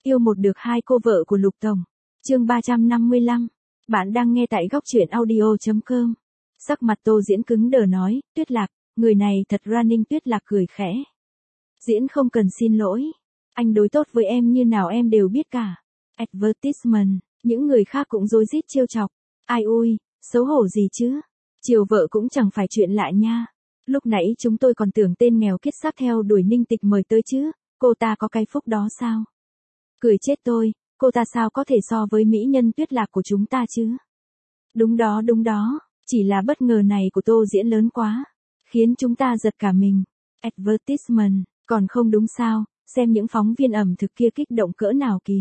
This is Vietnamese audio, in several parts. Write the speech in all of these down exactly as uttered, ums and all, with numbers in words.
Yêu một được hai cô vợ của Lục Tổng. Chương ba trăm năm mươi lăm. Bạn đang nghe tại góc truyện audio chấm com. Sắc mặt Tô Diễn cứng đờ nói, Tuyết Lạc, người này thật ra. Ninh Tuyết Lạc cười khẽ. Diễn không cần xin lỗi. Anh đối tốt với em như nào em đều biết cả. Advertisement, những người khác cũng rối rít trêu chọc. Ai ui, xấu hổ gì chứ. Chiều vợ cũng chẳng phải chuyện lạ nha. Lúc nãy chúng tôi còn tưởng tên nghèo kiết xác theo đuổi Ninh Tịch mời tới chứ, cô ta có cái phúc đó sao? Cười chết tôi, cô ta sao có thể so với mỹ nhân Tuyết Lạc của chúng ta chứ? Đúng đó đúng đó, chỉ là bất ngờ này của Tô Diễn lớn quá, khiến chúng ta giật cả mình. Advertisement, còn không đúng sao, xem những phóng viên ẩm thực kia kích động cỡ nào kìa.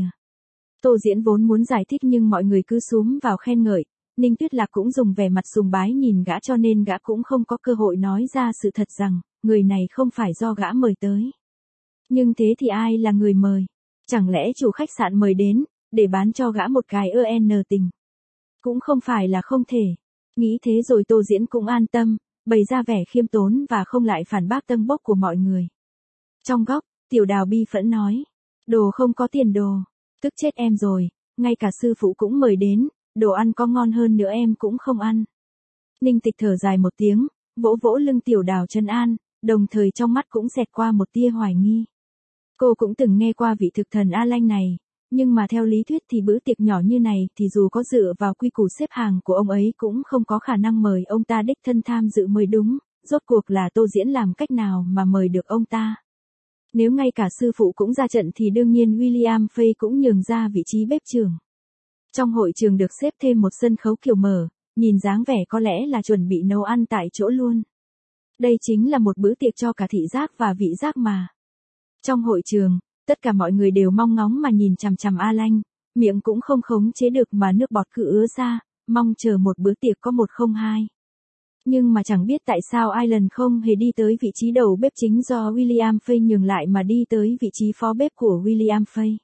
Tô Diễn vốn muốn giải thích nhưng mọi người cứ xúm vào khen ngợi. Ninh Tuyết Lạc cũng dùng vẻ mặt sùng bái nhìn gã cho nên gã cũng không có cơ hội nói ra sự thật rằng, người này không phải do gã mời tới. Nhưng thế thì ai là người mời? Chẳng lẽ chủ khách sạn mời đến, để bán cho gã một cái ơ en tình? Cũng không phải là không thể. Nghĩ thế rồi Tô Diễn cũng an tâm, bày ra vẻ khiêm tốn và không lại phản bác tâng bốc của mọi người. Trong góc, Tiểu Đào bi phẫn nói, đồ không có tiền đồ, tức chết em rồi, ngay cả sư phụ cũng mời đến. Đồ ăn có ngon hơn nữa em cũng không ăn. Ninh Tịch thở dài một tiếng, vỗ vỗ lưng Tiểu Đào trấn an, đồng thời trong mắt cũng xẹt qua một tia hoài nghi. Cô cũng từng nghe qua vị thực thần A Lanh này, nhưng mà theo lý thuyết thì bữa tiệc nhỏ như này thì dù có dựa vào quy củ xếp hàng của ông ấy cũng không có khả năng mời ông ta đích thân tham dự mới đúng, rốt cuộc là Tô Diễn làm cách nào mà mời được ông ta. Nếu ngay cả sư phụ cũng ra trận thì đương nhiên William Fay cũng nhường ra vị trí bếp trưởng. Trong hội trường được xếp thêm một sân khấu kiểu mở, nhìn dáng vẻ có lẽ là chuẩn bị nấu ăn tại chỗ luôn. Đây chính là một bữa tiệc cho cả thị giác và vị giác mà. Trong hội trường, tất cả mọi người đều mong ngóng mà nhìn chằm chằm A Lanh, miệng cũng không khống chế được mà nước bọt cứ ứa ra, mong chờ một bữa tiệc có một không hai. Nhưng mà chẳng biết tại sao Ireland không hề đi tới vị trí đầu bếp chính do William Fay nhường lại mà đi tới vị trí phó bếp của William Fay.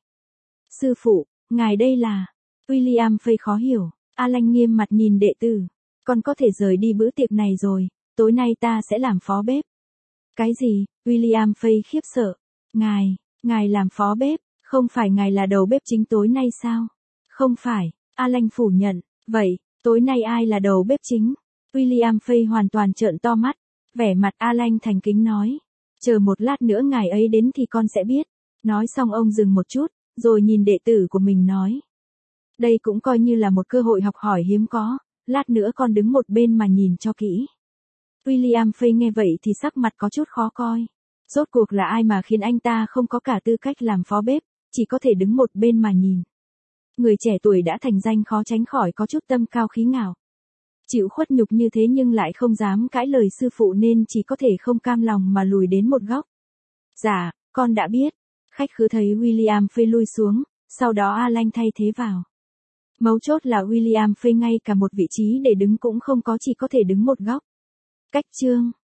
Sư phụ, ngài đây là... William Fay khó hiểu, A Lanh nghiêm mặt nhìn đệ tử. Con có thể rời đi bữa tiệc này rồi, tối nay ta sẽ làm phó bếp. Cái gì? William Fay khiếp sợ. Ngài, ngài làm phó bếp, không phải ngài là đầu bếp chính tối nay sao? Không phải, A Lanh phủ nhận. Vậy, tối nay ai là đầu bếp chính? William Fay hoàn toàn trợn to mắt. Vẻ mặt A Lanh thành kính nói. Chờ một lát nữa ngài ấy đến thì con sẽ biết. Nói xong ông dừng một chút, rồi nhìn đệ tử của mình nói. Đây cũng coi như là một cơ hội học hỏi hiếm có, lát nữa con đứng một bên mà nhìn cho kỹ. William Fay nghe vậy thì sắc mặt có chút khó coi. Rốt cuộc là ai mà khiến anh ta không có cả tư cách làm phó bếp, chỉ có thể đứng một bên mà nhìn. Người trẻ tuổi đã thành danh khó tránh khỏi có chút tâm cao khí ngạo. Chịu khuất nhục như thế nhưng lại không dám cãi lời sư phụ nên chỉ có thể không cam lòng mà lùi đến một góc. Dạ, con đã biết. Khách khứa thấy William Fay lui xuống, sau đó A Lanh thay thế vào. Mấu chốt là William Fay ngay cả một vị trí để đứng cũng không có, chỉ có thể đứng một góc. Cách chương.